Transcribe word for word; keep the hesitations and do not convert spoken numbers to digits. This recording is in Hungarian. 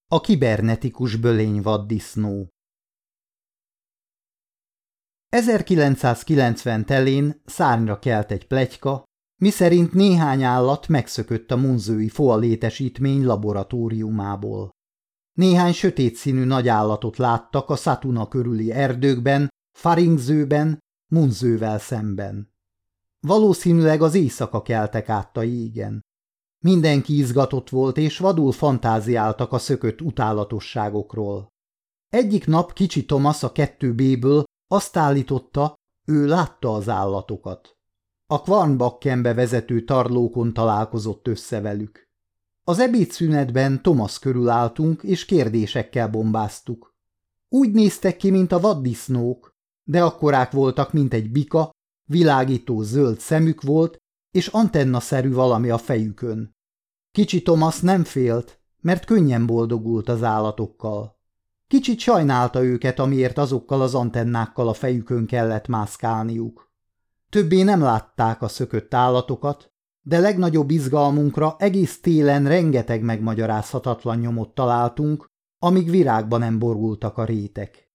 A kibernetikus bölényvaddisznó. ezerkilencszázkilencven telén szárnyra kelt egy pletyka, miszerint néhány állat megszökött a munzői Foa létesítmény laboratóriumából. Néhány sötét színű nagy állatot láttak a Szatuna körüli erdőkben, Faringzőben, Munzővel szemben. Valószínűleg az éjszaka keltek át a jégen. Mindenki izgatott volt, és vadul fantáziáltak a szökött utálatosságokról. Egyik nap kicsi Thomas a kettő bé-ből azt állította, ő látta az állatokat. A Kvarnbakkenbe vezető tarlókon találkozott össze velük. Az ebédszünetben Thomas körül álltunk, és kérdésekkel bombáztuk. Úgy néztek ki, mint a vaddisznók, de akkorák voltak, mint egy bika, világító zöld szemük volt, és antennaszerű valami a fejükön. Kicsi Thomas nem félt, mert könnyen boldogult az állatokkal. Kicsit sajnálta őket, amiért azokkal az antennákkal a fejükön kellett mászkálniuk. Többé nem látták a szökött állatokat, de legnagyobb izgalmunkra egész télen rengeteg megmagyarázhatatlan nyomot találtunk, amíg virágba nem borultak a rétek.